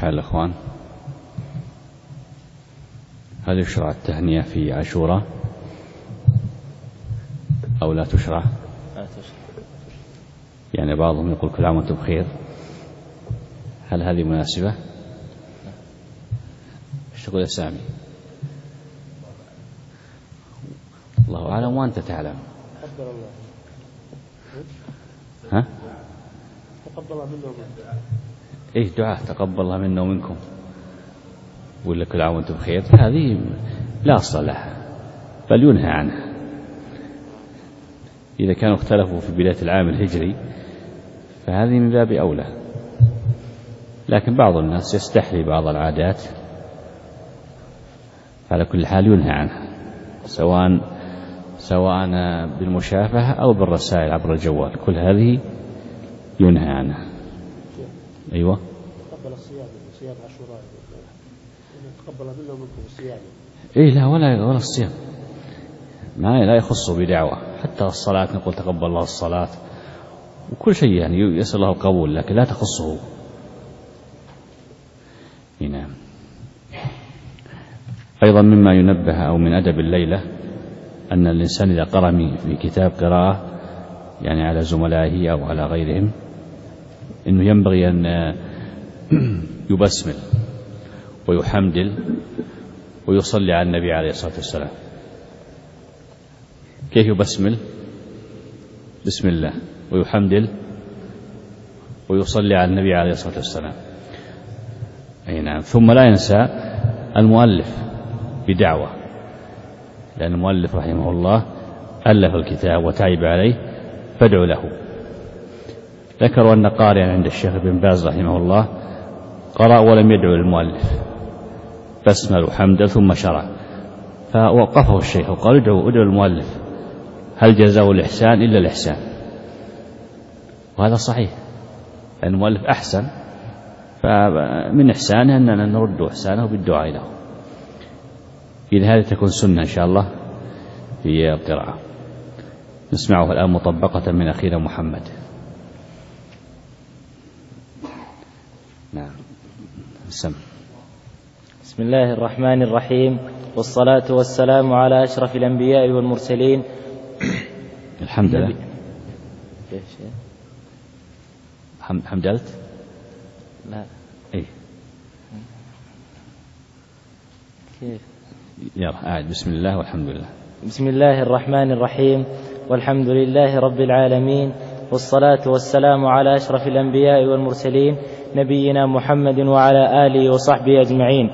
حال الأخوان؟ هل يشرع التهنئة في عاشوراء أو لا تشرع؟ يعني بعضهم يقول كل عام وأنتم بخير، هل هذه مناسبة؟ ايش تقول يا سامي؟ الله أعلم وأنت تعلم. ها؟ تقبل الله منا ومنكم. إيه دعاء تقبل الله منا ومنكم، ولا كل عام وأنتم بخير، هذه لا أصل لها بل ينهى عنها. إذا كانوا اختلفوا في بداية العام الهجري فهذه من باب أولى، لكن بعض الناس يستحلي بعض العادات، على كل حال ينهى عنها، سواء بالمشافهة أو بالرسائل عبر الجوال، كل هذه ينهى عنها. أيوة. تقبل الصيام عاشوراء، تقبل منا ومنكم الصيام. إيه لا ولا الصيام ما لا يخصه بدعوة، حتى الصلاة نقول تقبل الله الصلاة وكل شيء، يعني يسأل الله القبول، لكن لا تخصه. نعم. أيضا مما ينبه أو من أدب الليلة أن الإنسان إذا قرأ في كتاب قراءة يعني على زملائه أو على غيرهم، إنه ينبغي أن يبسمل ويحمدل ويصلي على النبي عليه الصلاة والسلام. كيف يبسمل؟ بسم الله، ويحمدل ويصلي على النبي عليه الصلاة والسلام. أي نعم. ثم لا ينسى المؤلف بدعوة، لأن المؤلف رحمه الله ألف الكتاب وتعب عليه فادعوا له. ذكروا أن قارئا عند الشيخ بن باز رحمه الله قرأ ولم يدعو للمؤلف، بسمل وحمد ثم شرع، فوقفه الشيخ وقال ادعوا المؤلف، هل جزاء الإحسان إلا الإحسان؟ وهذا صحيح، لأن المؤلف أحسن، فمن إحسانه أننا نرد إحسانه بالدعاء له. إذا هذه تكون سنة إن شاء الله في القراءة. نسمعه الآن مطبقة من أخينا محمد. نعم. بسم الله الرحمن الرحيم، والصلاة والسلام على أشرف الأنبياء والمرسلين. الحمد لله. حمدلت؟ لا. إيه. كيف؟ يلا بسم الله والحمد لله. بسم الله الرحمن الرحيم، والحمد لله رب العالمين، والصلاة والسلام على أشرف الأنبياء والمرسلين نبينا محمد وعلى آله وصحبه أجمعين.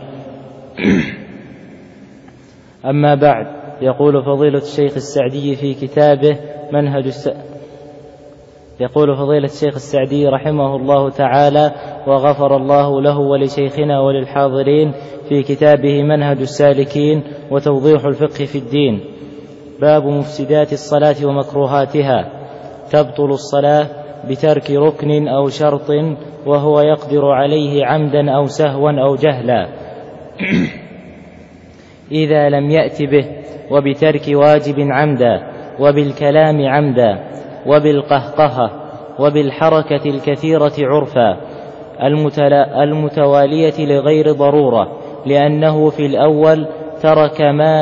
أما بعد، يقول فضيلة الشيخ السعدي في كتابه يقول فضيلة الشيخ السعدي رحمه الله تعالى وغفر الله له ولشيخنا وللحاضرين في كتابه منهج السالكين وتوضيح الفقه في الدين: باب مفسدات الصلاة ومكروهاتها. تبطل الصلاة بترك ركن أو شرط وهو يقدر عليه عمدا أو سهوا أو جهلا إذا لم يأت به، وبترك واجب عمدا، وبالكلام عمدا، وبالقهقهة، وبالحركة الكثيرة عرفا المتوالية لغير ضرورة، لأنه في الأول ترك ما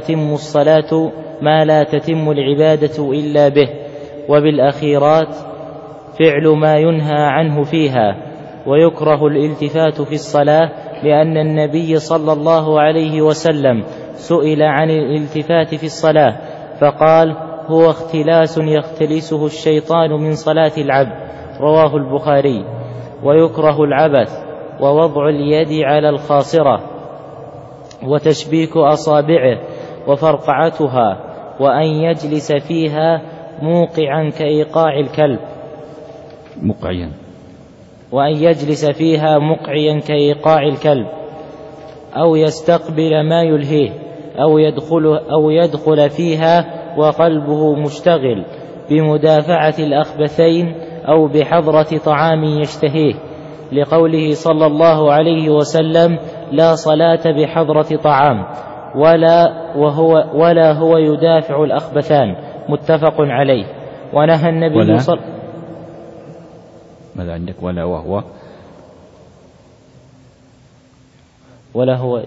لا تتم العبادة إلا به، وبالأخيرات فعل ما ينهى عنه فيها. ويكره الالتفات في الصلاة، لأن النبي صلى الله عليه وسلم سئل عن الالتفات في الصلاة فقال: هو اختلاس يختلسه الشيطان من صلاة العبد، رواه البخاري. ويكره العبث ووضع اليد على الخاصرة وتشبيك أصابعه وفرقعتها، وأن يجلس فيها موقعا كإيقاع الكلب، وأن يجلس فيها مقعيا كإيقاع الكلب، أو يستقبل ما يلهيه، أو يدخل فيها وقلبه مشتغل بمدافعة الأخبثين أو بحضرة طعام يشتهيه، لقوله صلى الله عليه وسلم: لا صلاة بحضرة طعام ولا هو يدافع الأخبثان، متفق عليه. ونهى النبي ماذا عندك؟ ولا وهو؟ لا، ولا هو يدافع الأخبثان، متفق عليه. ونهى النبي صلى الله عليه وسلم. ونهى النبي صلى الله عليه وسلم. ونهى النبي صلى الله عليه وسلم. ونهى النبي صلى الله عليه وسلم. ماذا عندك؟ ولا وهو؟ ولا هو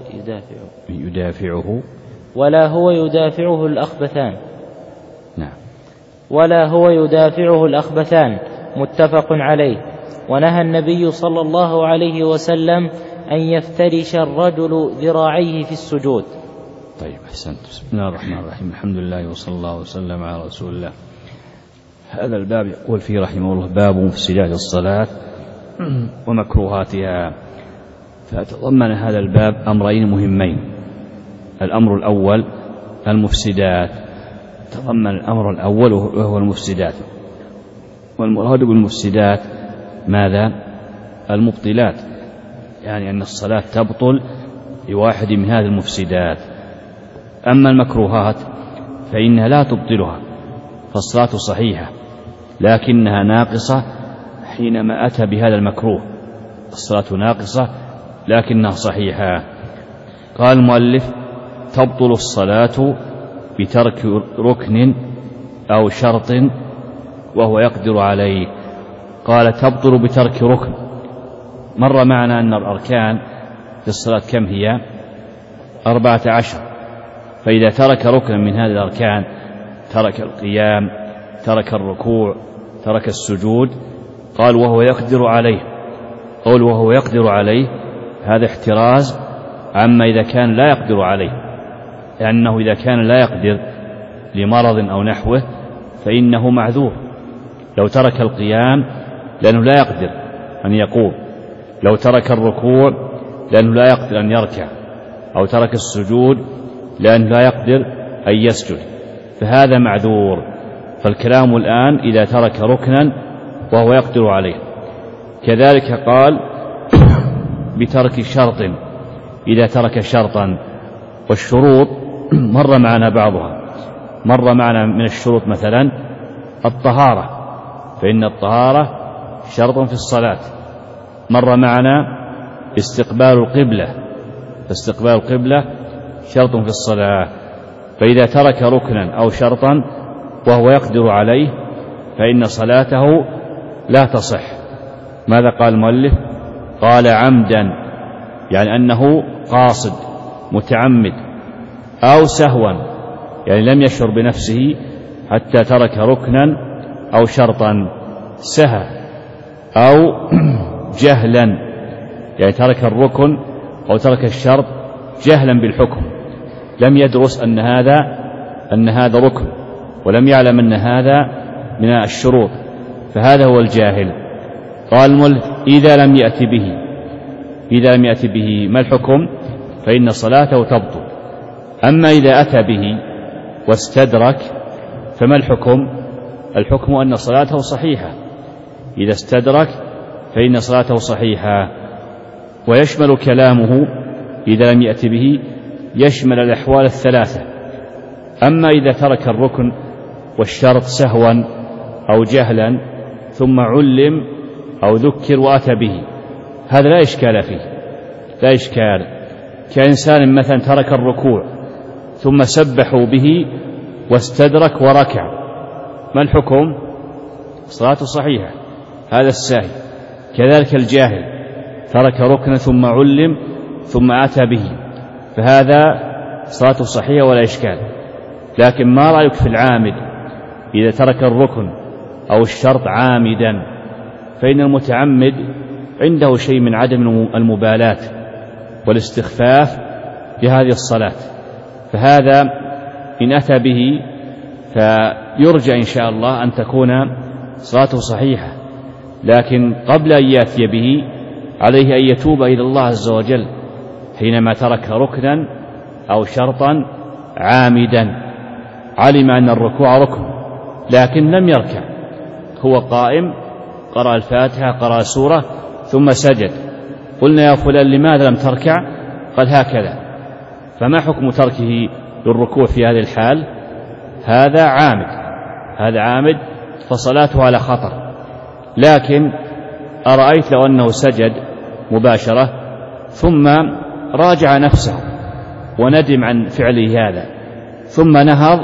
يدافعه الأخبثان. نعم. ولا هو يدافعه الأخبثان متفق عليه. ونهى النبي صلى الله عليه وسلم أن يفترش الرجل ذراعيه في السجود. طيب أحسنت. بسم الله الرحمن الرحيم. الحمد لله وصلى الله وسلم على رسول الله. هذا الباب يقول فيه رحمه الله باب مفسدات الصلاة ومكروهاتها. فتضمن هذا الباب أمرين مهمين. الأمر الأول المفسدات، تضمن الأمر الأول وهو المفسدات، والمراد بالمفسدات ماذا؟ المبطلات، يعني أن الصلاة تبطل بواحد من هذه المفسدات. أما المكروهات فإنها لا تبطلها، فالصلاة صحيحة لكنها ناقصة حينما أتى بهذا المكروه. الصلاة ناقصة لكنها صحيحة. قال المؤلف تبطل الصلاة بترك ركن أو شرط وهو يقدر عليه. قال تبطل بترك ركن. مر معنا أن الأركان في الصلاة كم هي؟ 14. فإذا ترك ركنا من هذه الأركان، ترك القيام، ترك الركوع، ترك السجود، قال وهو يقدر عليه. قول وهو يقدر عليه هذا احتراز عما إذا كان لا يقدر عليه، لأنه إذا كان لا يقدر لمرض أو نحوه فإنه معذور. لو ترك القيام لأنه لا يقدر أن يقوم، لو ترك الركوع لأنه لا يقدر أن يركع، أو ترك السجود لأنه لا يقدر أن يسجد، فهذا معذور. فالكلام الآن إذا ترك ركنا وهو يقدر عليه. كذلك قال بترك شرط، إذا ترك شرطا. والشروط مر معنا بعضها. مر معنا من الشروط مثلا الطهارة، فإن الطهارة شرط في الصلاة. مر معنا استقبال القبلة، فاستقبال القبلة شرط في الصلاة. فإذا ترك ركنا أو شرطا وهو يقدر عليه فإن صلاته لا تصح. ماذا قال المؤلف؟ قال عمدا، يعني أنه قاصد متعمد، أو سهوا، يعني لم يشعر بنفسه حتى ترك ركنا أو شرطا، سهى، أو جهلا، يعني ترك الركن أو ترك الشرط جهلا بالحكم، لم يدرس أن هذا ركن، ولم يعلم أن هذا من الشروط، فهذا هو الجاهل. قال المؤلف إذا لم يأتي به ما الحكم؟ فإن صلاته تبطل. أما إذا أتى به واستدرك فما الحكم؟ الحكم أن صلاته صحيحة. إذا استدرك فإن صلاته صحيحة. ويشمل كلامه إذا لم يأتي به يشمل الأحوال الثلاثة. أما إذا ترك الركن والشرط سهوا أو جهلا ثم علم أو ذكر وأتى به، هذا لا إشكال فيه، لا إشكال. كإنسان مثلا ترك الركوع ثم سبحوا به واستدرك وركع، ما الحكم؟ صلاته صحيحة، هذا الساهي. كذلك الجاهل ترك ركنا ثم علم ثم أتى به، فهذا صلاته صحيحة ولا إشكال. لكن ما رأيك في العامد إذا ترك الركن أو الشرط عامدا؟ فإن المتعمد عنده شيء من عدم المبالاة والاستخفاف بهذه الصلاة، فهذا إن أتى به فيرجى إن شاء الله أن تكون صلاته صحيحة. لكن قبل أن يأتي به عليه أن يتوب إلى الله عز وجل حينما ترك ركنا أو شرطا عامدا. علم أن الركوع ركن لكن لم يركع، هو قائم قرأ الفاتحة قرأ سورة ثم سجد، قلنا يا فلان لماذا لم تركع؟ قال هكذا. فما حكم تركه للركوع في هذه الحال؟ هذا عامد، فصلاته على خطر. لكن أرأيت لو أنه سجد مباشرة ثم راجع نفسه وندم عن فعله هذا ثم نهض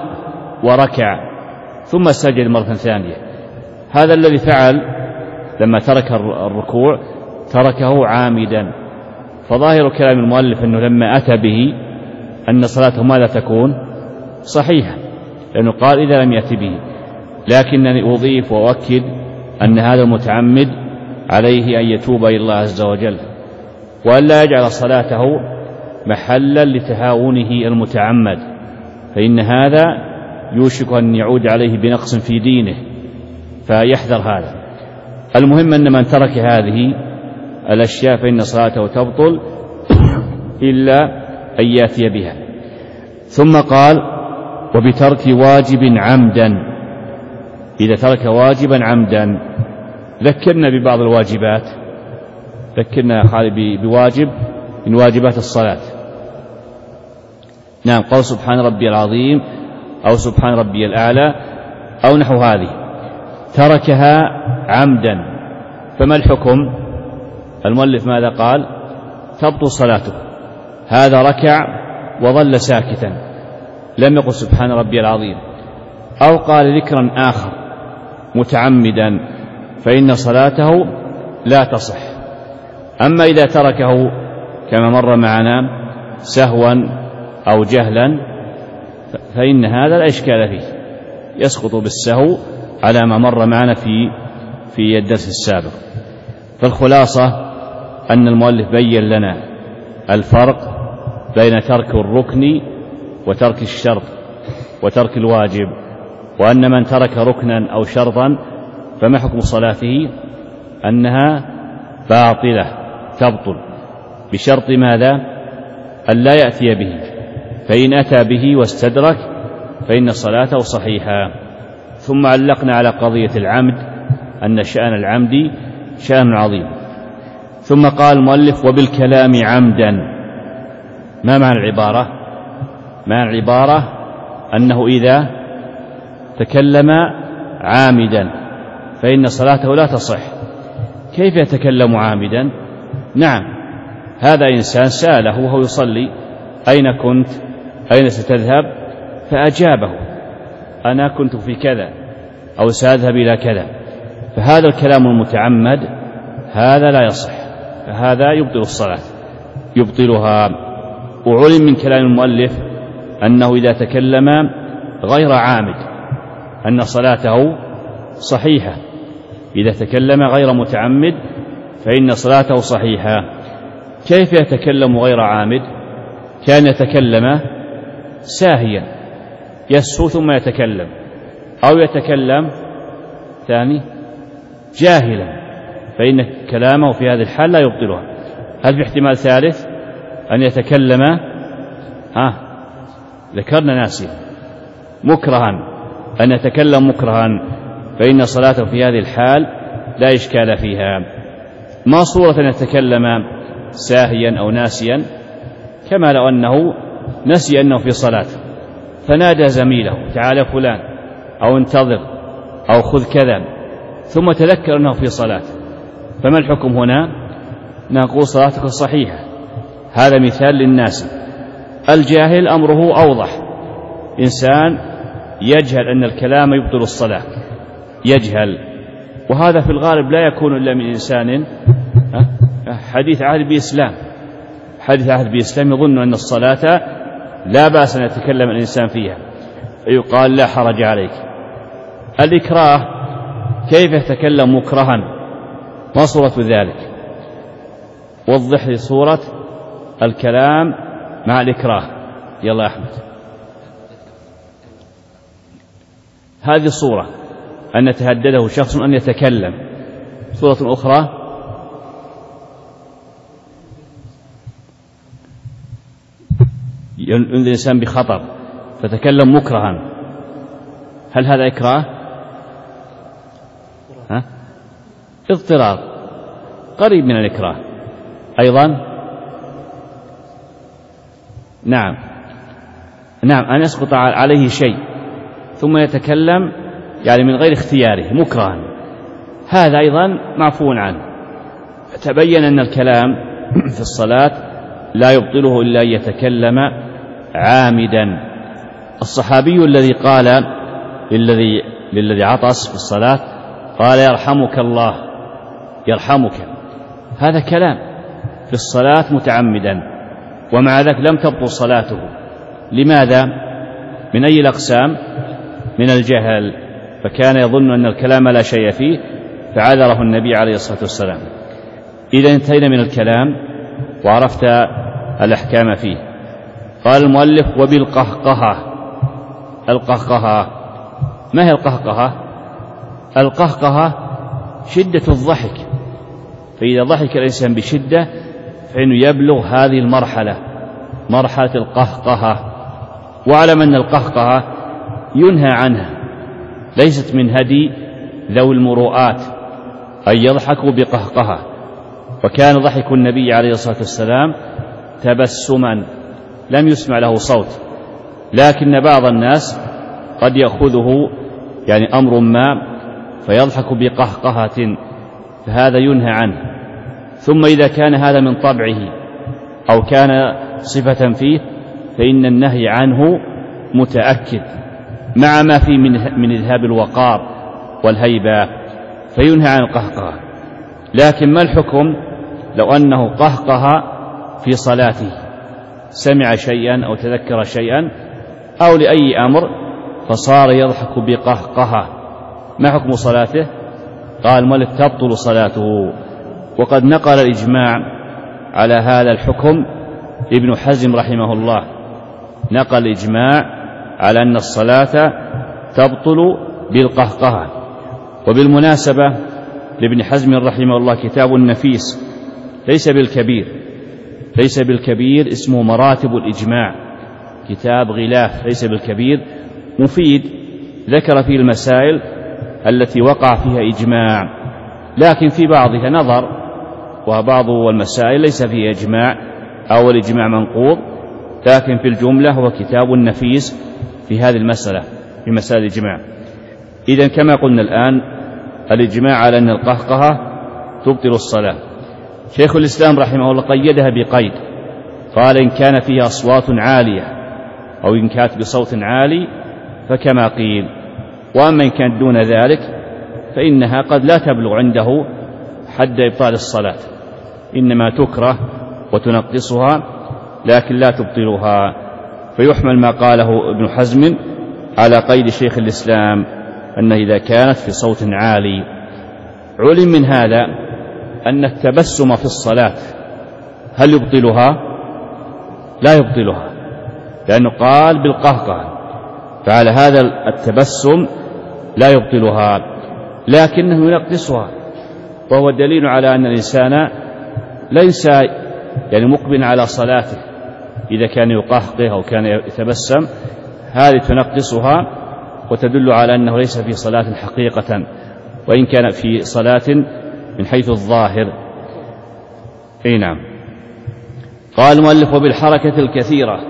وركع ثم سجد مرة ثانية، هذا الذي فعل لما ترك الركوع تركه عامدا، فظاهر كلام المؤلف أنه لما أتى به أن صلاته ماذا تكون؟ صحيحة، لأنه قال إذا لم يأتي به، لكنني أضيف وأؤكد أن هذا المتعمد عليه أن يتوب إلى الله عز وجل، وأن لا يجعل صلاته محلا لتهاونه المتعمد، فإن هذا يوشك أن يعود عليه بنقص في دينه، فيحذر هذا. المهم أن من ترك هذه الأشياء فإن صلاته تبطل إلا أن يأتي بها. ثم قال وبترك واجب عمدا، إذا ترك واجبا عمدا. ذكرنا ببعض الواجبات، ذكرنا خالد بواجب من واجبات الصلاة. نعم، قال سبحان ربي العظيم أو سبحان ربي الأعلى أو نحو هذه، تركها عمدا، فما الحكم؟ المؤلف ماذا قال؟ تبطل صلاته. هذا ركع وظل ساكتا، لم يقل سبحان ربي العظيم، أو قال ذكرا آخر متعمدا، فإن صلاته لا تصح. أما إذا تركه كما مر معنا سهوا أو جهلا فإن هذا لا إشكال فيه، يسقط بالسهو على ما مر معنا في الدرس السابق. فالخلاصة أن المؤلف بين لنا الفرق بين ترك الركن وترك الشرط وترك الواجب، وأن من ترك ركنا أو شرطا فما حكم صلاته؟ أنها باطلة تبطل، بشرط ماذا؟ أن لا يأتي به، فإن أتى به واستدرك فإن صلاته صحيحة. ثم علقنا على قضية العمد أن شأن العمد شأن عظيم. ثم قال المؤلف وبالكلام عمدا. ما معنى العبارة؟ معنى العبارة أنه إذا تكلم عامدا فإن صلاته لا تصح. كيف يتكلم عامدا؟ نعم، هذا إنسان سأله وهو يصلي أين كنت؟ أين ستذهب؟ فأجابه أنا كنت في كذا أو سأذهب إلى كذا، فهذا الكلام المتعمد هذا لا يصح، فهذا يبطل الصلاة يبطلها. وعلم من كلام المؤلف أنه إذا تكلم غير عامد أن صلاته صحيحة، إذا تكلم غير متعمد فإن صلاته صحيحة. كيف يتكلم غير عامد؟ كان يتكلم ساهيا يسهو ثم يتكلم، أو يتكلم ثاني جاهلا، فإن كلامه في هذه الحال لا يبطلها. هل في احتمال ثالث أن يتكلم ذكرنا ناسيا مكرها، أن يتكلم مكرها، فإن صلاته في هذه الحال لا إشكال فيها. ما صورة أن يتكلم ساهيا أو ناسيا؟ كما لو أنه نسي أنه في صلاة فنادى زميله تعال فلان أو انتظر أو خذ كذا، ثم تذكر أنه في صلاة، فما الحكم هنا؟ نقول صلاتك صحيحة. هذا مثال للناس. الجاهل أمره أوضح، إنسان يجهل أن الكلام يبطل الصلاة، يجهل، وهذا في الغالب لا يكون إلا من إنسان حديث عهد بإسلام، حديث عهد بإسلام يظن أن الصلاة لا بأس أن يتكلم الإنسان فيها، فيقال لا حرج عليك. الإكراه كيف يتكلم مكرها؟ ما صورة ذلك؟ وضح لي صورة الكلام مع الإكراه. يلا يا أحمد. هذه صورة أن يتهدده شخص أن يتكلم. صورة أخرى ينذر الإنسان بخطر فتكلم مكرها، هل هذا إكراه؟ اضطرار قريب من الإكراه أيضا. نعم أن يسقط عليه شيء ثم يتكلم يعني من غير اختياره مكرها، هذا أيضا معفو عنه. فتبين أن الكلام في الصلاة لا يبطله إلا أن يتكلم عامدا. الصحابي الذي قال للذي عطس في الصلاة قال يرحمك الله، يرحمك، هذا كلام في الصلاة متعمدا، ومع ذلك لم تبطل صلاته. لماذا؟ من أي الأقسام؟ من الجهل، فكان يظن أن الكلام لا شيء فيه فعذره النبي عليه الصلاة والسلام. إذا انتهينا من الكلام وعرفت الأحكام فيه. قال المؤلف: وبالقهقهة. القهقهة ما هي القهقهة؟ القهقهة شدة الضحك، فإذا ضحك الإنسان بشدة فإنه يبلغ هذه المرحلة، مرحلة القهقهة. واعلم أن القهقهة ينهى عنها، ليست من هدي ذوي المروءات أن يضحكوا بقهقهة. وكان ضحك النبي عليه الصلاة والسلام تبسما لم يسمع له صوت، لكن بعض الناس قد يأخذه يعني أمر ما فيضحك بقهقهة، فهذا ينهى عنه. ثم إذا كان هذا من طبعه أو كان صفة فيه فإن النهي عنه متأكد مع ما فيه من إذهاب الوقار والهيبة، فينهى عن القهقهة. لكن ما الحكم لو أنه قهقه في صلاته، سمع شيئا أو تذكر شيئا أو لأي أمر فصار يضحك بقهقهة، ما حكم صلاته؟ قال المؤلف: تبطل صلاته. وقد نقل الإجماع على هذا الحكم ابن حزم رحمه الله، نقل الإجماع على أن الصلاة تبطل بالقهقهة. وبالمناسبة لابن حزم رحمه الله كتاب نفيس ليس بالكبير اسمه مراتب الإجماع، كتاب غلاف ليس بالكبير، مفيد، ذكر فيه المسائل التي وقع فيها إجماع، لكن في بعضها نظر، وبعض المسائل ليس فيها إجماع أو الإجماع منقوض، لكن في الجملة هو كتاب نفيس في هذه المسألة، في مسائل الإجماع. إذن كما قلنا الآن الإجماع على أن القهقهة تبطل الصلاة. شيخ الإسلام رحمه الله قيدها بقيد، قال: إن كان فيها أصوات عالية أو إن كانت بصوت عالي فكما قيل، وأما إن كانت دون ذلك فإنها قد لا تبلغ عنده حد إبطال الصلاة، إنما تكره وتنقصها لكن لا تبطلها. فيحمل ما قاله ابن حزم على قيد شيخ الإسلام أنه إذا كانت في صوت عالي. علم من هذا أن التبسم في الصلاة هل يبطلها؟ لا يبطلها، لأنه قال بالقهقه، فعلى هذا التبسم لا يبطلها لكنه ينقصها، وهو دليل على أن الإنسان ليس يعني مقبل على صلاته إذا كان يقهقه أو كان يتبسم، هذه تنقصها وتدل على أنه ليس في صلاة حقيقة، وإن كان في صلاة من حيث الظاهر. أي نعم. قال المؤلف: وبالحركة الكثيرة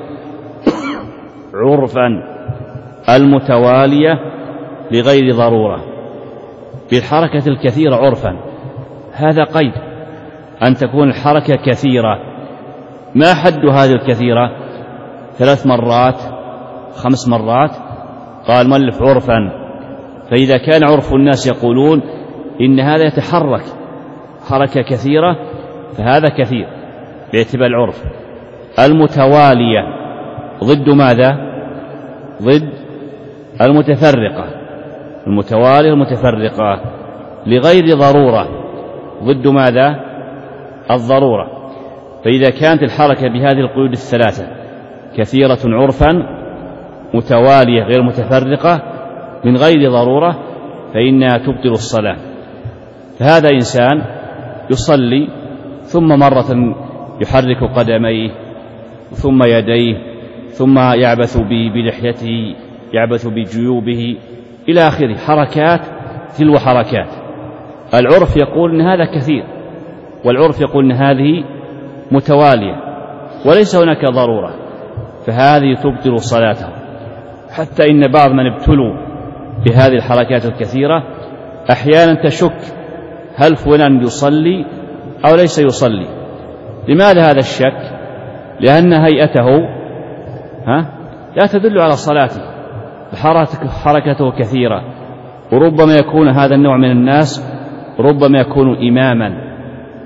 عرفا المتوالية لغير ضرورة. بالحركة الكثيرة عرفا، هذا قيد أن تكون الحركة كثيرة. ما حد هذه الكثيرة؟ 3 مرات 5 مرات؟ قال المؤلف: عرفا. فإذا كان عرف الناس يقولون إن هذا يتحرك حركة كثيرة فهذا كثير باعتبار العرف. المتوالية ضد ماذا؟ ضد المتفرقة. المتوالية المتفرقة لغير ضرورة ضد ماذا؟ الضرورة. فإذا كانت الحركة بهذه القيود الثلاثة كثيرة عرفا، متوالية غير متفرقة، من غير ضرورة، فإنها تبطل الصلاة. فهذا إنسان يصلي ثم مرة يحرك قدميه ثم يديه ثم يعبث بلحيته، يعبث بجيوبه إلى آخره، حركات تلو حركات. العرف يقول إن هذا كثير، والعرف يقول إن هذه متوالية وليس هناك ضرورة، فهذه تبطل صلاته. حتى إن بعض من ابتلوا بهذه الحركات الكثيرة أحيانا تشك هل فلان يصلي أو ليس يصلي. لماذا هذا الشك؟ لأن هيئته لا تدل على صلاته، حركته كثيرة، وربما يكون هذا النوع من الناس ربما يكون إماما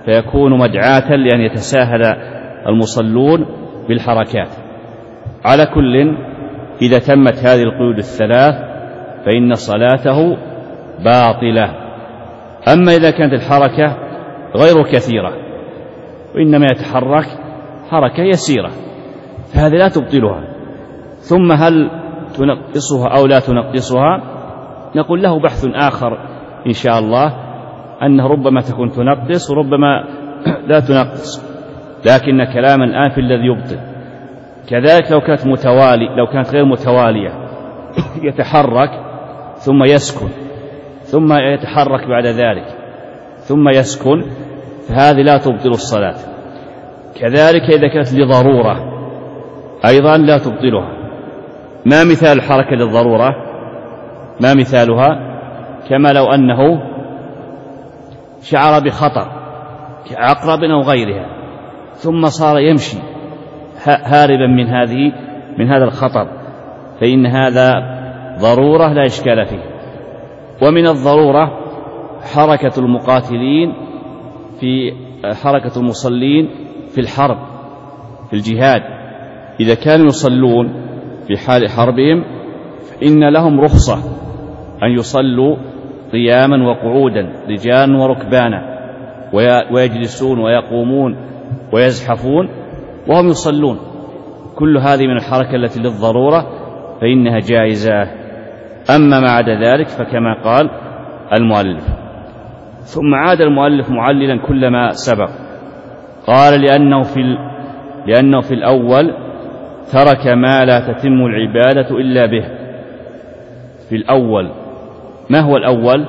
فيكون مدعاة لأن يتساهل المصلون بالحركات. على كل إذا تمت هذه القيود الثلاث فإن صلاته باطلة. أما إذا كانت الحركة غير كثيرة وإنما يتحرك حركة يسيرة فهذه لا تبطلها. ثم هل تنقصها أو لا تنقصها؟ نقول له بحث آخر إن شاء الله، أنه ربما تكون تنقص وربما لا تنقص، لكن كلام الآن في الذي يبطل. كذلك لو كانت غير متوالية يتحرك ثم يسكن ثم يتحرك بعد ذلك ثم يسكن فهذه لا تبطل الصلاة. كذلك إذا كانت لضرورة أيضا لا تبطلها. ما مثال الحركة للضرورة؟ ما مثالها؟ كما لو أنه شعر بخطر كعقرب أو غيرها ثم صار يمشي هاربا من هذا الخطر، فإن هذا ضرورة لا إشكال فيه. ومن الضرورة حركة المقاتلين في حركة المصلين في الحرب في الجهاد، إذا كانوا يصلون في حال حربهم فإن لهم رخصة أن يصلوا قياما وقعودا رجالا وركبانا، ويجلسون ويقومون ويزحفون وهم يصلون. كل هذه من الحركة التي للضرورة فإنها جائزة. أما ما عدا ذلك فكما قال المؤلف. ثم عاد المؤلف معللا كل ما سبق، قال لأنه في الأول ترك ما لا تتم العبادة إلا به. في الأول ما هو الأول؟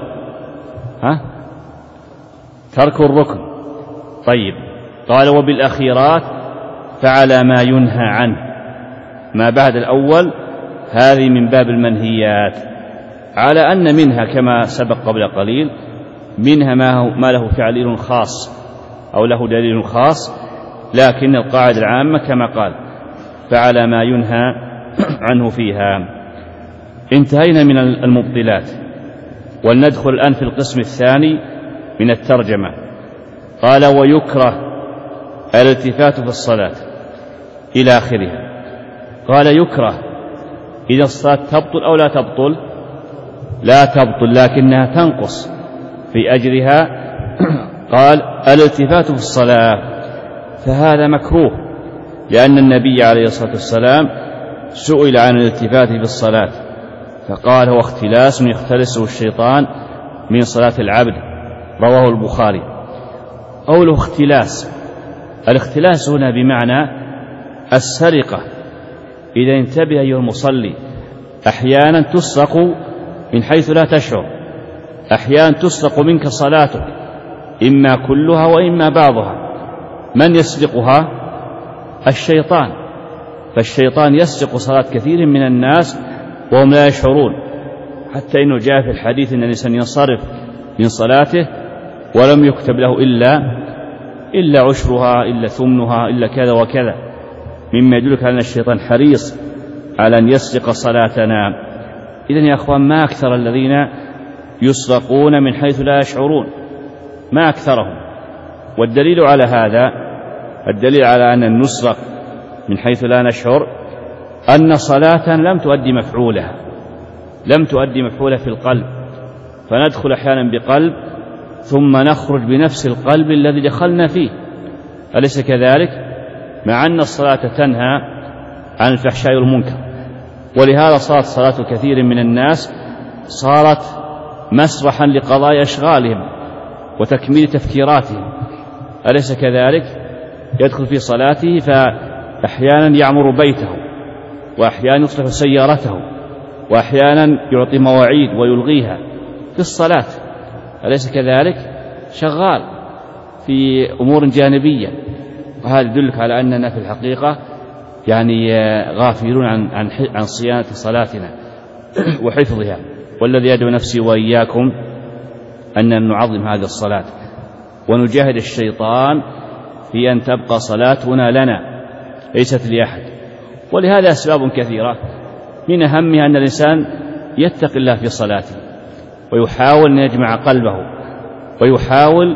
ترك الركن. طيب، قال وبالأخيرات فعل ما ينهى عنه. ما بعد الأول هذه من باب المنهيات، على أن منها كما سبق قبل قليل منها ما له تعليل خاص أو له دليل خاص، لكن القاعدة العامة كما قال فعل ما ينهى عنه فيها. انتهينا من المبطلات، ولندخل الآن في القسم الثاني من الترجمة. قال ويكره الالتفات في الصلاة إلى آخرها. قال يكره إذا الصلاة تبطل أو لا تبطل؟ لا تبطل، لكنها تنقص في أجرها. قال الالتفات في الصلاة فهذا مكروه، لأن النبي عليه الصلاة والسلام سئل عن الالتفات في الصلاة فقال هو اختلاس يختلسه الشيطان من صلاة العبد، رواه البخاري. قوله اختلاس، الاختلاس هنا بمعنى السرقة. إذا انتبه أيها المصلي، أحيانا تسرق من حيث لا تشعر، أحيانا تسرق منك صلاتك إما كلها وإما بعضها. من يسرقها؟ الشيطان. فالشيطان يسرق صلاة كثير من الناس وهم لا يشعرون، حتى إنه جاء في الحديث أن الإنسان ينصرف من صلاته ولم يكتب له إلا عشرها إلا ثمنها إلا كذا وكذا، مما يدلك على أن الشيطان حريص على أن يسرق صلاتنا. إذن يا أخوان ما أكثر الذين يسرقون من حيث لا يشعرون، ما أكثرهم. والدليل على هذا، الدليل على أن النسرق من حيث لا نشعر أن صلاة لم تؤدي مفعولها في القلب، فندخل أحيانا بقلب ثم نخرج بنفس القلب الذي دخلنا فيه، أليس كذلك؟ مع أن الصلاة تنهى عن الفحشاء والمنكر، ولهذا صارت صلاة كثير من الناس صارت مسرحا لقضاء أشغالهم وتكميل تفكيراتهم، أليس كذلك؟ يدخل في صلاته فأحيانا يعمر بيته، وأحيانا يصلح سيارته، وأحيانا يعطي مواعيد ويلغيها في الصلاة، أليس كذلك؟ شغال في أمور جانبية. وهذا يدلك على أننا في الحقيقة غافلون عن صيانة صلاتنا وحفظها. والذي يدعو نفسي وإياكم أن نعظم هذه الصلاة ونجاهد الشيطان في أن تبقى صلاتنا لنا ليست لأحد. ولهذا أسباب كثيرة، من أهمها أن الإنسان يتقي الله في صلاته ويحاول أن يجمع قلبه ويحاول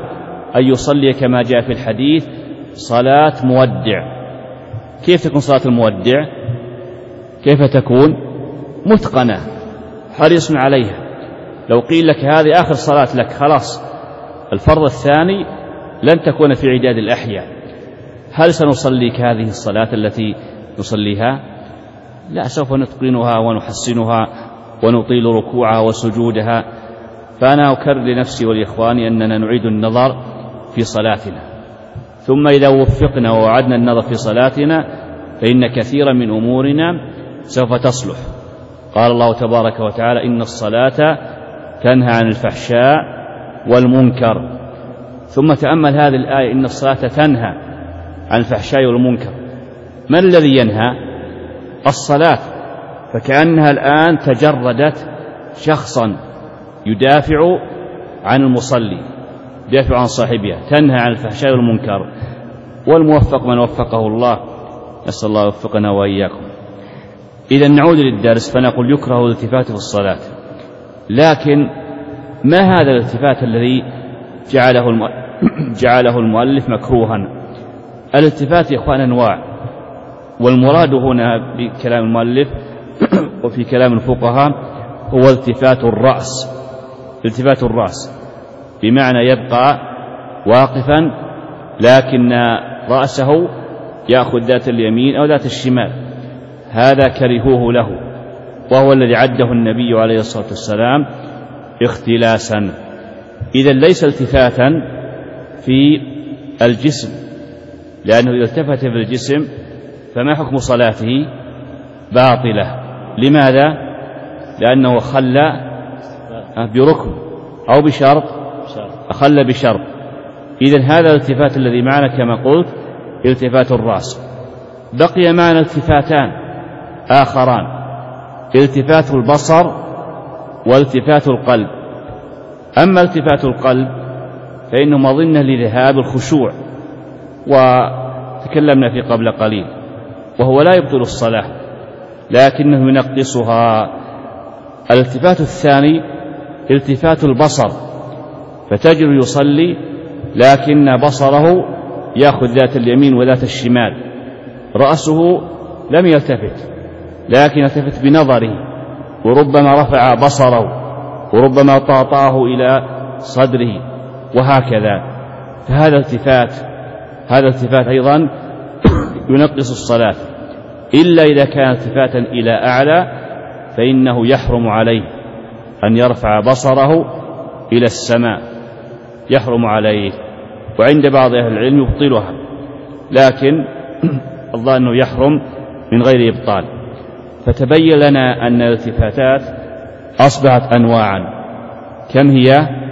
أن يصلي كما جاء في الحديث صلاة مودع. كيف تكون صلاة المودع؟ كيف تكون؟ متقنة، حريص عليها. لو قيل لك هذه آخر صلاة لك، خلاص الفرض الثاني لن تكون في عداد الأحياء، هل سنصلي هذه الصلاة التي نصليها؟ لا، سوف نتقنها ونحسنها ونطيل ركوعها وسجودها. فأنا أكرر لنفسي ولإخواني أننا نعيد النظر في صلاتنا، ثم إذا وفقنا ووعدنا النظر في صلاتنا فإن كثيرا من أمورنا سوف تصلح. قال الله تبارك وتعالى: إن الصلاة تنهى عن الفحشاء والمنكر. ثم تأمل هذه الآية: إن الصلاة تنهى عن الفحشاء والمنكر. من الذي ينهى؟ الصلاة. فكأنها الآن تجردت شخصا يدافع عن المصلي، يدافع عن صاحبها، تنهى عن الفحشاء والمنكر. والموفق من وفقه الله، نسأل الله يوفقنا وإياكم. إذا نعود للدرس، فنقول يكره الالتفات في الصلاة. لكن ما هذا الالتفات الذي جعله المؤلف مكروها؟ الالتفات يا إخوان أنواع، والمراد هنا بكلام المؤلف وفي كلام الفقهاء هو التفات الرأس. التفات الرأس بمعنى يبقى واقفا لكن رأسه يأخذ ذات اليمين أو ذات الشمال، هذا كرهوه له، وهو الذي عده النبي عليه الصلاة والسلام اختلاسا. إذا ليس التفاتا في الجسم، لأنه إذا التفت في الجسم فما حكم صلاته؟ باطلة. لماذا؟ لأنه خلى بركن أو بشرط، خلى بشرط. إذن هذا الالتفات الذي معنا كما قلت التفات الرأس. بقي معنا التفاتان آخران: التفات البصر والتفات القلب. أما التفات القلب فإنه مظنة لذهاب الخشوع، وتكلمنا في قبل قليل، وهو لا يبطل الصلاة لكنه ينقصها. الالتفات الثاني التفات البصر، فتجد يصلي لكن بصره يأخذ ذات اليمين وذات الشمال، رأسه لم يلتفت لكن يلتفت بنظره، وربما رفع بصره وربما طاطاه إلى صدره وهكذا. فهذا التفات أيضا ينقص الصلاة، إلا إذا كان التفاتا إلى أعلى فإنه يحرم عليه أن يرفع بصره إلى السماء، يحرم عليه. وعند بعض أهل العلم يبطلها، لكن الظاهر أنه يحرم من غير إبطال. فتبين لنا أن الالتفاتات أصبحت أنواعا. كم هي؟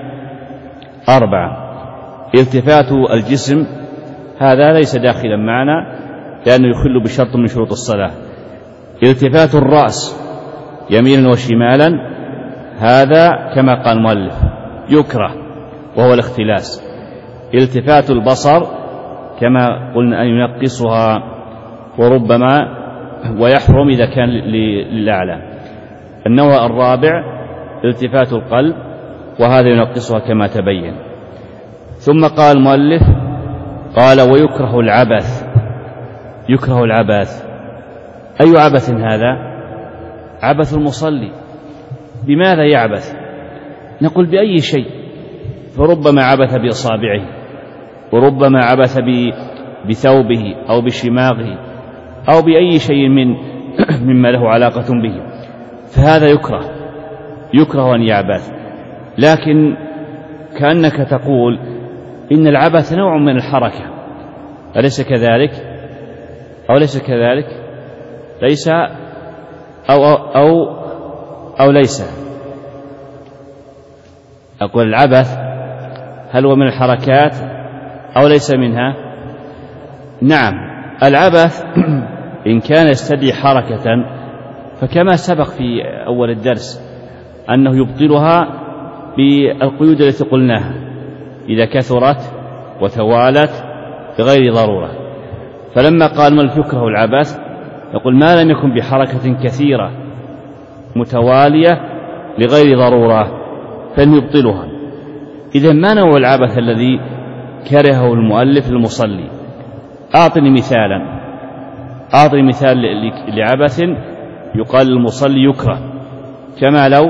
4. التفات الجسم هذا ليس داخلا معنا لأنه يخل بشرط من شروط الصلاة. التفات الرأس يمينا وشمالا هذا كما قال المؤلف يكره، وهو الاختلاس. التفات البصر كما قلنا أن ينقصها، وربما ويحرم إذا كان للأعلى. النوع الرابع التفات القلب، وهذا ينقصها كما تبين. ثم قال المؤلف قال: ويكره العبث. يكره العبث. أي عبث هذا؟ عبث المصلي. بماذا يعبث؟ نقول بأي شيء، فربما عبث بإصابعه، وربما عبث بثوبه أو بشماغه أو بأي شيء مما له علاقة به، فهذا يكره أن يعبث. لكن كأنك تقول إن العبث نوع من الحركة، أليس كذلك؟ أو ليس كذلك؟ ليس أو ليس. أقول العبث هل هو من الحركات أو ليس منها؟ نعم، العبث إن كان يستدعي حركة فكما سبق في أول الدرس أنه يبطلها بالقيود التي قلناها إذا كثرت وتوالت بغير ضرورة. فلما قال المؤلف يكره العبث يقول ما لم يكن بحركة كثيرة متوالية لغير ضرورة فإنه يبطلها. إذن ما نوع العبث الذي كرهه المؤلف للمصلي. أعطني مثال لعبث يقال للمصلي يكره، كما لو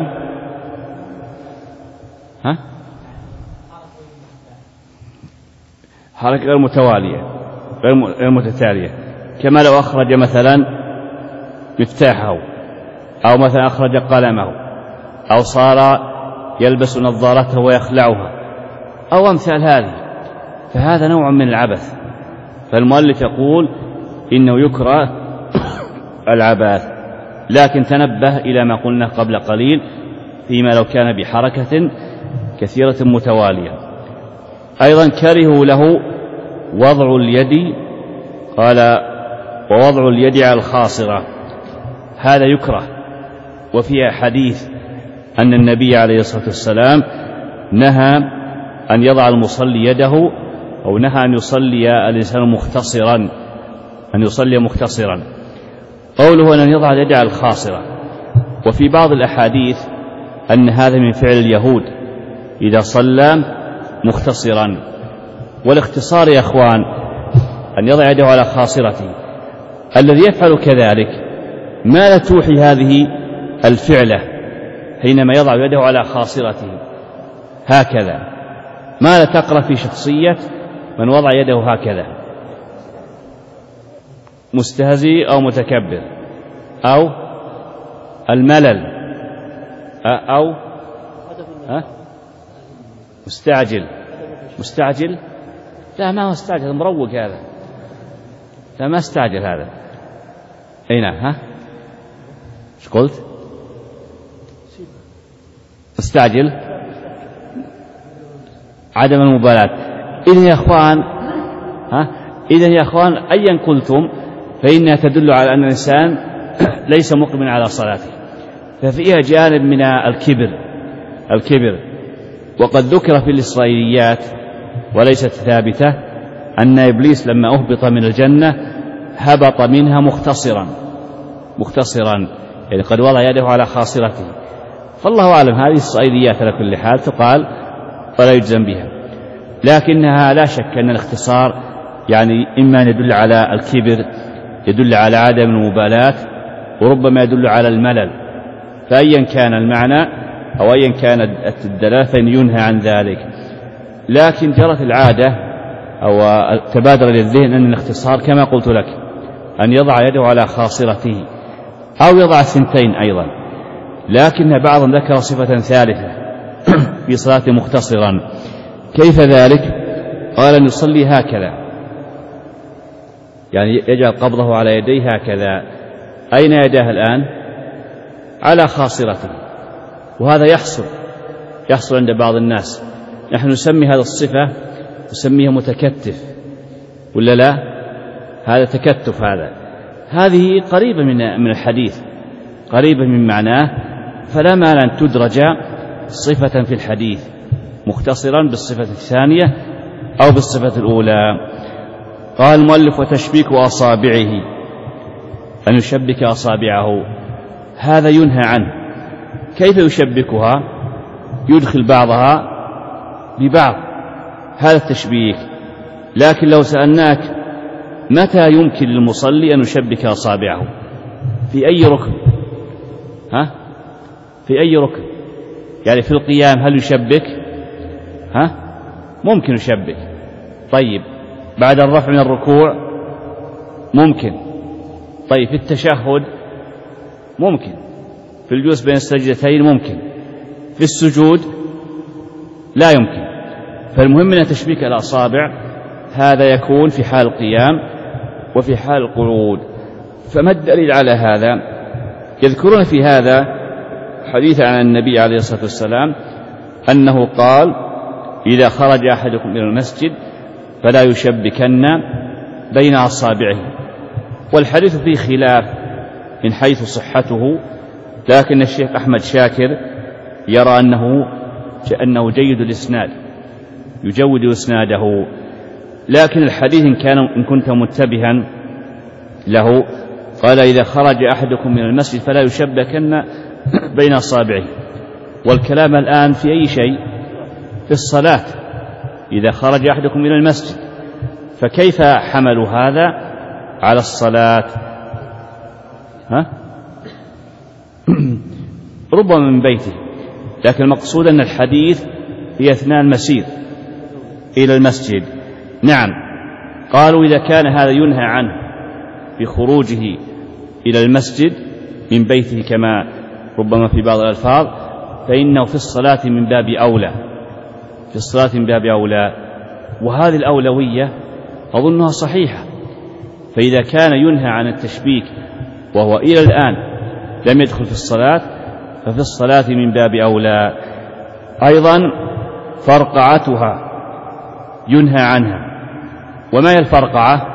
حركة غير متوالية غير متتالية، كما لو أخرج مثلا مفتاحه، أو مثلا أخرج قلمه، أو صار يلبس نظارته ويخلعها، أو أمثال هذه، فهذا نوع من العبث. فالمؤلف يقول إنه يكره العبث، لكن تنبه إلى ما قلنا قبل قليل فيما لو كان بحركة كثيرة متوالية. أيضا كرهوا له وضع اليد، قال ووضع اليد على الخاصرة، هذا يكره، وفي حديث أن النبي عليه الصلاة والسلام نهى أن يضع المصلي يده، أو نهى أن يصلي الإنسان مختصرا، قوله أن يضع اليد على الخاصرة. وفي بعض الأحاديث أن هذا من فعل اليهود إذا صلى مختصرا. والاختصار يا أخوان أن يضع يده على خاصرته، الذي يفعل كذلك ما لا توحي هذه الفعلة حينما يضع يده على خاصرته هكذا، ما لا تقرأ في شخصية من وضع يده هكذا، مستهزئ أو متكبر أو الملل أو مستعجل. لا، ما هو مستعجل، مروق هذا، لا ما استعجل هذا. أي نعم، ايش قلت؟ مستعجل، عدم المبالاة. إذن يا أخوان أيا قلتم فإنها تدل على أن الإنسان ليس مقبلا على صلاته، ففيها جانب من الكبر. وقد ذكر في الإسرائيليات وليست ثابتة أن إبليس لما أهبط من الجنة هبط منها مختصرا، يعني قد وضع يده على خاصرته. فالله أعلم، هذه الإسرائيليات على كل حال تقال ولا يجزم بها، لكنها لا شك أن الاختصار يعني إما أن يدل على الكبر، يدل على عدم المبالاة، وربما يدل على الملل. فأيا كان المعنى أو أيا كانت الدلالة فإن ينهى عن ذلك. لكن جرت العادة أو تبادر للذهن أن الاختصار كما قلت لك أن يضع يده على خاصرته أو يضع الثنتين أيضا، لكن بعضهم ذكر صفة ثالثة في صلاة مختصرا. كيف ذلك؟ قال أن يصلي هكذا، يعني يجعل قبضه على يديه هكذا. أين يداه الآن؟ على خاصرته. وهذا يحصل عند بعض الناس. نحن نسمي هذا الصفة نسميها متكتف، ولا لا؟ هذا تكتف. هذه قريبة من الحديث، قريبة من معناه، فلا مانع أن تدرج صفة في الحديث مختصرا بالصفة الثانية أو بالصفة الأولى. قال المؤلف وتشبيك أصابعه، أن يشبك أصابعه، هذا ينهى عنه. كيف يشبكها؟ يدخل بعضها ببعض، هذا التشبيك. لكن لو سألناك متى يمكن للمصلي أن يشبك أصابعه؟ في أي ركن؟ في أي ركن؟ يعني في القيام هل يشبك؟ ممكن يشبك. طيب بعد الرفع من الركوع ممكن. طيب في التشهد ممكن. في الجلوس بين السجدتين ممكن. في السجود لا يمكن. فالمهم أن تشبيك الأصابع هذا يكون في حال القيام وفي حال القعود. فما الدليل على هذا؟ يذكرون في هذا حديث عن النبي عليه الصلاة والسلام أنه قال إذا خرج أحدكم إلى المسجد فلا يشبكن بين أصابعه. والحديث فيه خلاف من حيث صحته، لكن الشيخ أحمد شاكر يرى أنه جيد الإسناد، يجود إسناده. لكن الحديث إن كنت منتبها له قال إذا خرج أحدكم من المسجد فلا يشبكن بين أصابعه. والكلام الآن في أي شيء؟ في الصلاة. إذا خرج أحدكم إلى المسجد، فكيف حملوا هذا على الصلاة؟ ربما من بيته، لكن المقصود أن الحديث هي أثناء المسير إلى المسجد. نعم، قالوا إذا كان هذا ينهى عنه بخروجه إلى المسجد من بيته كما ربما في بعض الألفاظ، فإنه في الصلاة من باب أولى، في الصلاة من باب أولى. وهذه الأولوية أظنها صحيحة، فإذا كان ينهى عن التشبيك وهو إلى الآن لم يدخل في الصلاة، ففي الصلاة من باب أولى. أيضا فرقعتها ينهى عنها. وما هي الفرقعة؟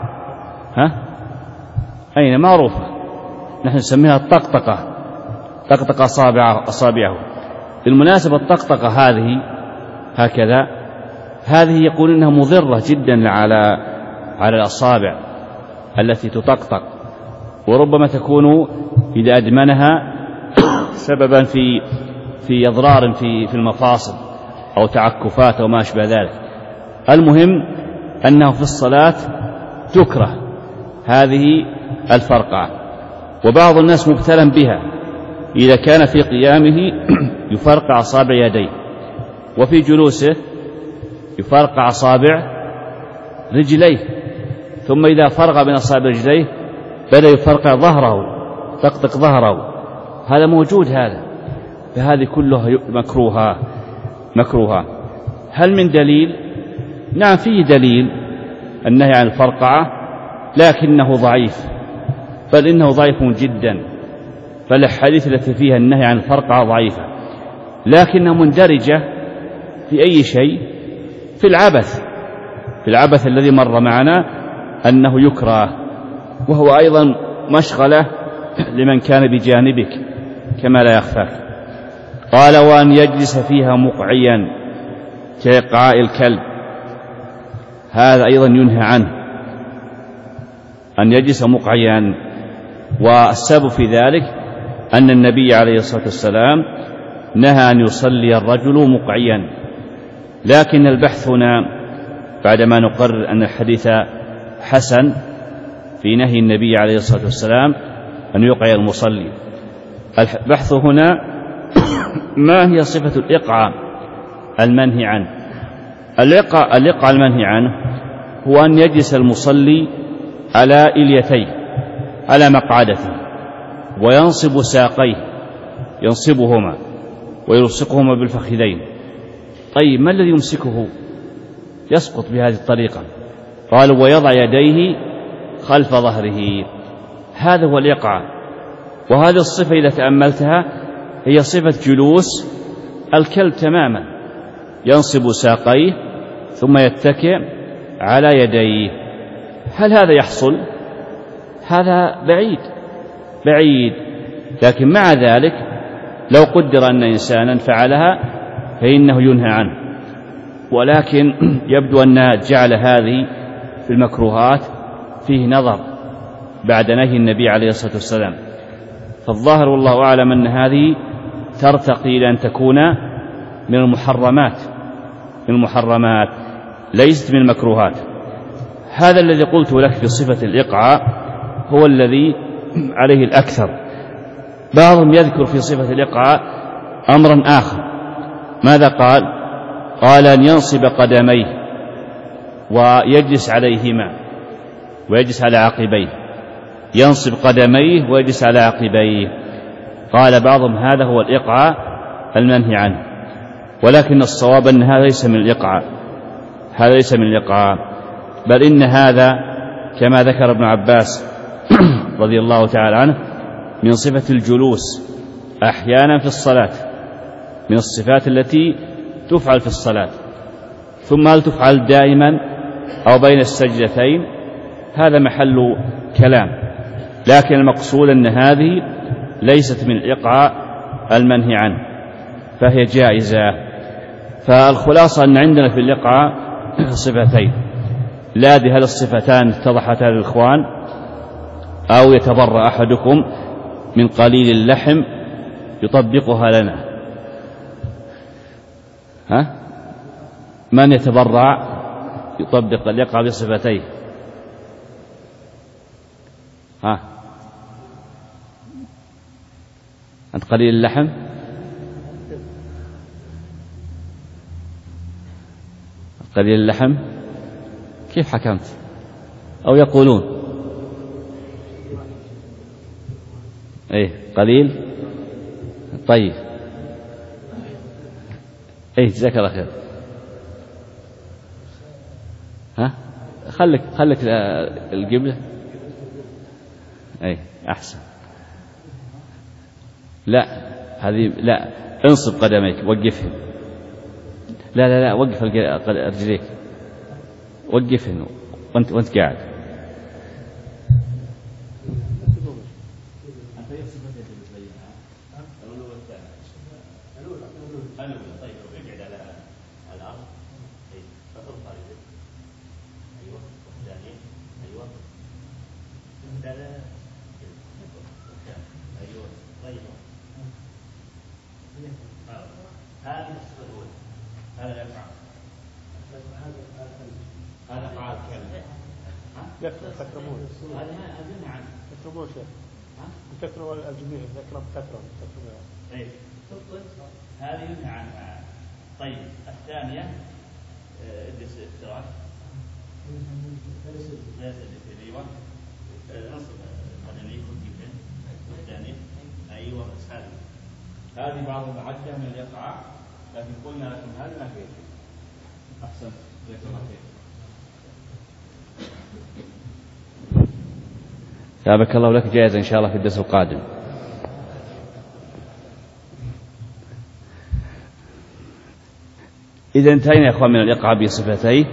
أين؟ معروفة، نحن نسميها الطقطقة، طقطقة أصابعه. بالمناسبة الطقطقة هذه هكذا، هذه يقول إنها مضرة جدا على الأصابع التي تطقطق، وربما تكون إذا أدمنها سببا في أضرار في المفاصل أو تعكفات أو ما أشبه ذلك. المهم أنه في الصلاة تكره هذه الفرقعة، وبعض الناس مبتلى بها إذا كان في قيامه يفرقع أصابع يديه، وفي جلوسه يفرقع أصابع رجليه، ثم إذا فرغ من أصابع رجليه بدأ يفرقع ظهره، طقطق ظهره. هذا موجود هذا، فهذه كلها مكروهة. هل من دليل؟ نعم فيه دليل النهي عن الفرقعة، لكنه ضعيف، بل إنه ضعيف جدا، فالأحاديث التي فيها النهي عن الفرقعة ضعيفة، لكنها مندرجة في أي شيء؟ في العبث الذي مر معنا أنه يكره، وهو أيضا مشغلة لمن كان بجانبك كما لا يخفاك. قال وأن يجلس فيها مقعيا كإقعاء الكلب، هذا أيضا ينهى عنه، أن يجلس مقعيا. والسبب في ذلك أن النبي عليه الصلاة والسلام نهى أن يصلي الرجل مقعيا، لكن البحث هنا بعدما نقرر أن الحديث حسن في نهي النبي عليه الصلاة والسلام أن يقعي المصلي، البحث هنا ما هي صفة الإقعاء المنهي عنه؟ الإقعاء المنهي عنه هو أن يجلس المصلي على إليتيه على مقعدته، وينصب ساقيه، ينصبهما ويلصقهما بالفخذين. طيب ما الذي يمسكه؟ يسقط بهذه الطريقة. قالوا ويضع يديه خلف ظهره، هذا هو الإقعاء. وهذه الصفة إذا تأملتها هي صفة جلوس الكلب تماما، ينصب ساقيه ثم يتكئ على يديه. هل هذا يحصل؟ هذا بعيد، لكن مع ذلك لو قدر أن إنسانا فعلها فإنه ينهى عنه، ولكن يبدو أن جعل هذه في المكروهات فيه نظر بعد نهي النبي عليه الصلاة والسلام. فالظاهر والله أعلم أن هذه ترتقي إلى أن تكون من المحرمات ليست من المكروهات. هذا الذي قلت لك في صفة الإقعاء هو الذي عليه الأكثر. بعضهم يذكر في صفة الإقعاء أمرا آخر. ماذا قال؟ قال أن ينصب قدميه ويجلس عليهما ويجلس على عقبيه، ينصب قدميه ويجلس على عقبيه. قال بعضهم هذا هو الإقعاء المنهي عنه، ولكن الصواب أن هذا ليس من الإقعاء، هذا ليس من الإقعاء، بل إن هذا كما ذكر ابن عباس رضي الله تعالى عنه من صفة الجلوس أحيانا في الصلاة، من الصفات التي تفعل في الصلاة. ثم هل تفعل دائما أو بين السجدتين؟ هذا محل كلام، لكن المقصود أن هذه ليست من الإقعاء المنهي عنه، فهي جائزة. فالخلاصة أن عندنا في الإقعاء صفتين، لا أدري هل الصفتان اتضحتا للإخوان أو يتبرأ أحدكم من قليل اللحم يطبقها لنا؟ من يتبرع يطبق يقع بصفتيه؟ أنت قليل اللحم؟ قليل اللحم كيف حكمت؟ أو يقولون قليل. طيب جزاك الله خير. خلك القبلة. أحسن. لا هذه لا، انصب قدميك وقفهم. لا وقف رجليك، وقفهم وانت قاعد. تكرم الجميع، تكرم هذه ينهى عنها. طيب الثانية اجلس افتراش ايوه، انصب قدميك وجهك والثاني ايوه بس هذه بعض المعدة من اليقع، لكن قلنا لكم هذه ما فيه. احسن جزاك الله خير. ثابك الله لك جائزة إن شاء الله في الدرس القادم. إذا انتهينا يا أخوان من الإقعاء بصفتيه.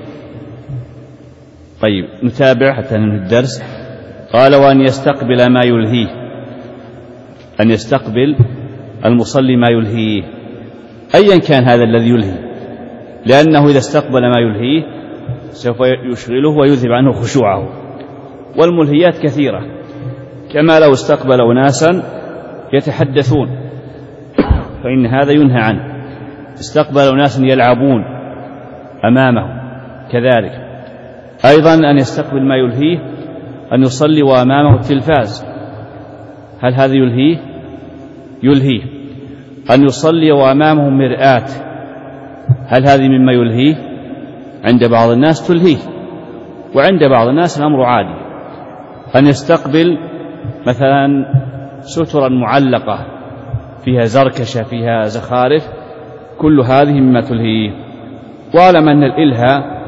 طيب نتابع حتى ننهي الدرس. قال وأن يستقبل ما يلهيه، أن يستقبل المصلي ما يلهيه أيا كان هذا الذي يلهي، لأنه إذا استقبل ما يلهيه سوف يشغله ويذهب عنه خشوعه. والملهيات كثيرة، كما لو استقبل أناسا يتحدثون فإن هذا ينهى عنه. استقبل أناسا يلعبون أمامه كذلك. أيضا أن يستقبل ما يلهيه أن يصلي وأمامه التلفاز، هل هذا يلهيه؟ يلهيه. أن يصلي وأمامه مرآة، هل هذه مما يلهيه؟ عند بعض الناس تلهيه، وعند بعض الناس الأمر عادي. أن يستقبل مثلا سترا معلقة فيها زركشة فيها زخارف، كل هذه مما تلهيه. واعلم أن الإلهاء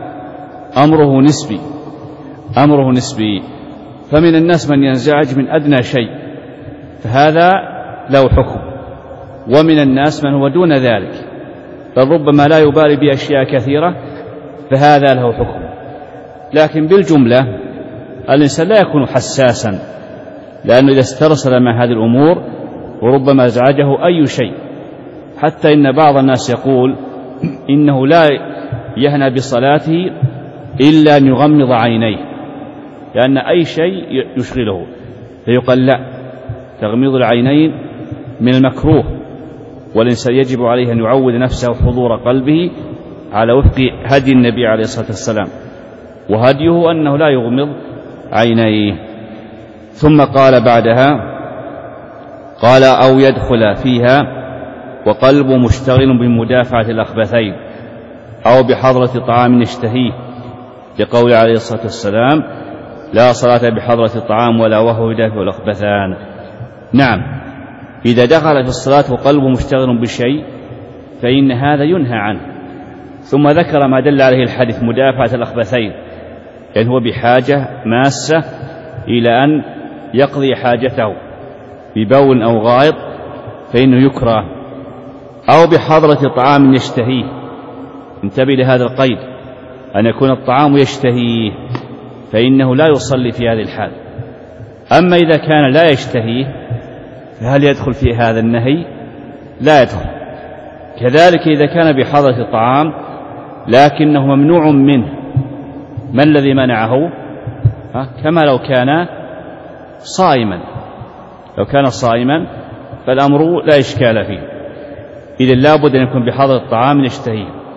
أمره نسبي، فمن الناس من ينزعج من أدنى شيء فهذا له حكم، ومن الناس من هو دون ذلك بل ربما لا يبالي بأشياء كثيرة فهذا له حكم. لكن بالجملة الإنسان لا يكون حساسا، لأنه إذا استرسل مع هذه الأمور وربما ازعجه أي شيء، حتى إن بعض الناس يقول إنه لا يهنى بصلاته إلا أن يغمض عينيه، لأن أي شيء يشغله، فيقال لا، تغميض العينين من المكروه، والإنسان يجب عليه أن يعود نفسه حضور قلبه على وفق هدي النبي عليه الصلاة والسلام، وهديه أنه لا يغمض عينيه. ثم قال بعدها قال أو يدخل فيها وقلبه مشتغل بمدافعة الأخبثين أو بحضرة طعام يشتهيه، لقول عليه الصلاة والسلام لا صلاة بحضرة الطعام ولا وهو يدافع الأخبثان. نعم، إذا دخل في الصلاة وقلبه مشتغل بشيء فإن هذا ينهى عنه. ثم ذكر ما دل عليه الحديث مدافعة الأخبثين، لأن هو بحاجة ماسة إلى أن يقضي حاجته ببول أو غائط فإنه يكره، أو بحضرة طعام يشتهيه. انتبه لهذا القيد، أن يكون الطعام يشتهيه فإنه لا يصلي في هذه الحال. أما إذا كان لا يشتهيه فهل يدخل في هذا النهي؟ لا يدخل. كذلك إذا كان بحضرة الطعام لكنه ممنوع منه، ما الذي منعه؟ كما لو كان صائما، لو كان صائما فالأمر لا إشكال فيه، إذن لا بد أن يكون بحضرة الطعام يشتهيه.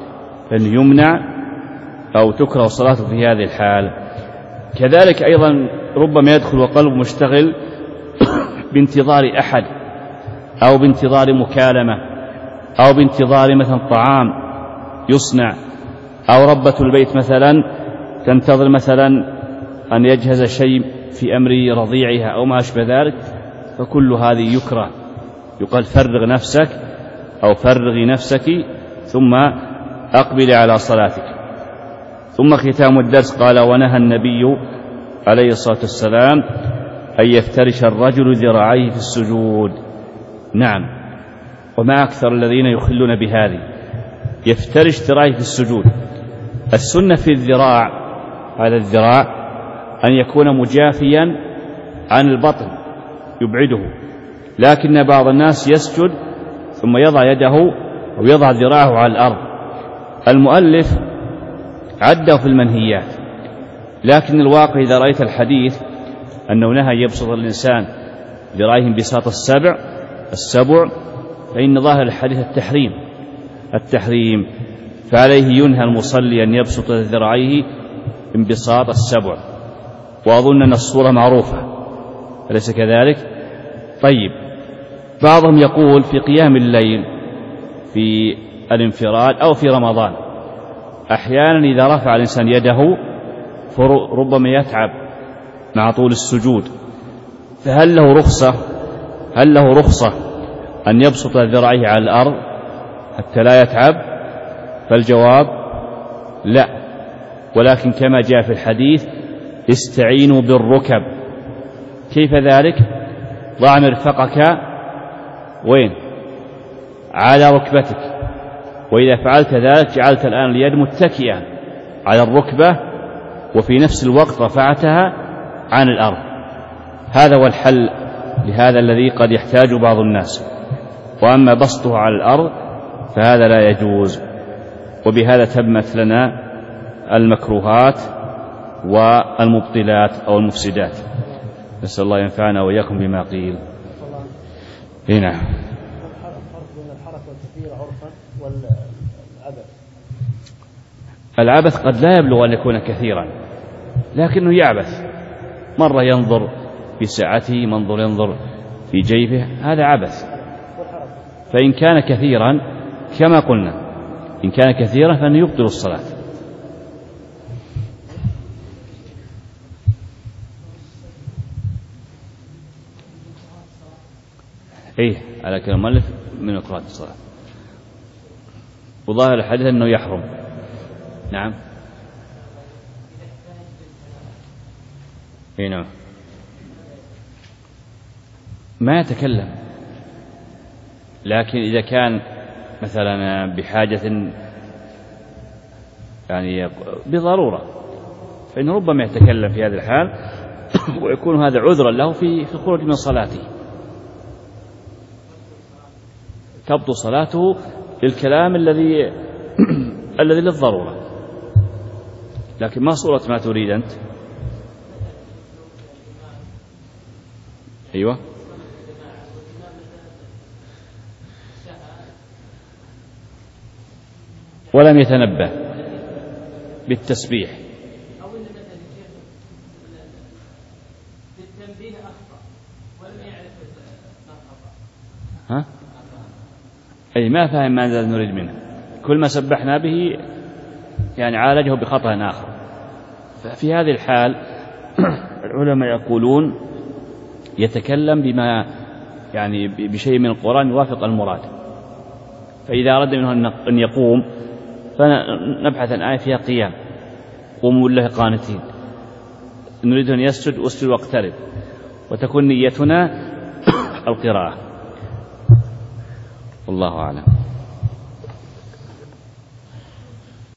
فإنه يمنع أو تكره صلاته في هذه الحال. كذلك أيضا ربما يدخل وقلبه مشتغل بانتظار أحد أو بانتظار مكالمة أو بانتظار مثلا طعام يصنع، أو ربة البيت مثلا تنتظر مثلا أن يجهز شيء في أمر رضيعها أو ما أشبه ذلك، فكل هذه يكره. يقال فرغ نفسك أو فرغي نفسك ثم أقبل على صلاتك. ثم ختام الدرس قال: ونهى النبي عليه الصلاة والسلام أن يفترش الرجل ذراعيه في السجود. نعم، وما أكثر الذين يخلون بهذه، يفترش ذراعيه في السجود. السنة في الذراع، هذا الذراع أن يكون مجافيا عن البطن يبعده، لكن بعض الناس يسجد ثم يضع يده أو يضع ذراعه على الأرض. المؤلف عده في المنهيات، لكن الواقع إذا رأيت الحديث أنه نهى يبسط الإنسان ذراعيه انبساط السبع، فإن ظاهر الحديث التحريم، فعليه ينهى المصلي أن يبسط ذراعيه انبساط السبع. وأظن أن الصورة معروفة، أليس كذلك؟ طيب، بعضهم يقول في قيام الليل في الانفراد أو في رمضان أحيانا إذا رفع الإنسان يده فربما يتعب مع طول السجود، فهل له رخصة أن يبسط ذراعيه على الأرض حتى لا يتعب؟ فالجواب لا، ولكن كما جاء في الحديث: استعينوا بالركب. كيف ذلك؟ ضع مرفقك وين؟ على ركبتك، وإذا فعلت ذلك جعلت الآن اليد متكئة على الركبة وفي نفس الوقت رفعتها عن الأرض. هذا هو الحل لهذا الذي قد يحتاج بعض الناس. وأما بسطه على الأرض فهذا لا يجوز. وبهذا تمت لنا المكروهات والمبطلات أو المفسدات. نسأل الله ينفعنا وإياكم بما قيل. هنا الفرق بين الحركة الكثيرة عرفا والعبث. العبث قد لا يبلغ أن يكون كثيرا، لكنه يعبث، مرة ينظر في ساعته، منظر ينظر في جيبه، هذا عبث. فإن كان كثيرا كما قلنا، إن كان كثيرا فإنه يبطل الصلاة. على كلام المؤلف من قراءة الصلاة، وظاهر الحديث أنه يحرم. نعم، نعم، ما يتكلم، لكن إذا كان مثلا بحاجة يعني بضرورة فإن ربما يتكلم في هذا الحال ويكون هذا عذرا له في الخروج من صلاته. تبطل صلاته بالكلام الذي للضرورة، لكن ما صورة ما تريد أنت. أيوة، ولم يتنبه بالتسبيح أو إن مثلا بالتنبيه أخطأ ولم يعرف ما خطأ. أي ما فهم ماذا نريد منه، كل ما سبحنا به يعني عالجه بخطأ آخر. ففي هذه الحال العلماء يقولون يتكلم بما يعني بشيء من القرآن يوافق المراد. فإذا أراد منه أن يقوم فنبحث عن آية فيها قيام، قوموا لله قانتين، نريد أن يسجد أسجد واقترب، وتكون نيتنا القراءة. والله أعلم.